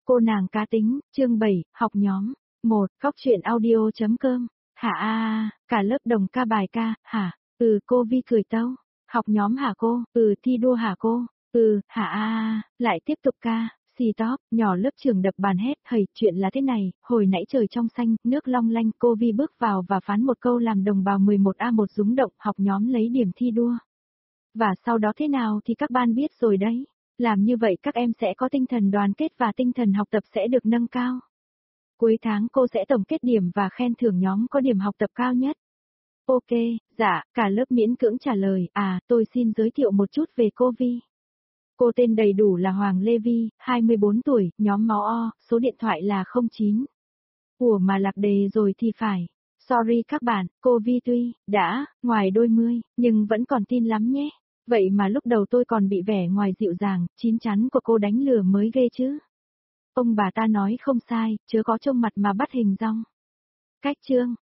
Cô nàng cá tính, chương 7, học nhóm. 1. Góc truyện audio.com. Hả cả lớp đồng ca bài ca, hả? Cô Vi cười tâu. Học nhóm hả cô? Thi đua hả cô? Hả lại tiếp tục ca. Xì tóp, nhỏ lớp trưởng đập bàn hét, hầy, chuyện là thế này, hồi nãy trời trong xanh, nước long lanh, cô Vi bước vào và phán một câu làm đồng bào 11A1 rúng động, học nhóm lấy điểm thi đua. Và sau đó thế nào thì các ban biết rồi đấy. Làm như vậy các em sẽ có tinh thần đoàn kết và tinh thần học tập sẽ được nâng cao. Cuối tháng cô sẽ tổng kết điểm và khen thưởng nhóm có điểm học tập cao nhất. Ok, dạ, cả lớp miễn cưỡng trả lời, tôi xin giới thiệu một chút về cô Vi. Cô tên đầy đủ là Hoàng Lê Vi, 24 tuổi, nhóm máu O, số điện thoại là 09. Ủa mà lạc đề rồi thì phải. Sorry các bạn, cô Vi tuy đã ngoài đôi mươi, nhưng vẫn còn tin lắm nhé. Vậy mà lúc đầu tôi còn bị vẻ ngoài dịu dàng, chín chắn của cô đánh lừa mới ghê chứ. Ông bà ta nói không sai, chớ có trông mặt mà bắt hình dong. Cách chương,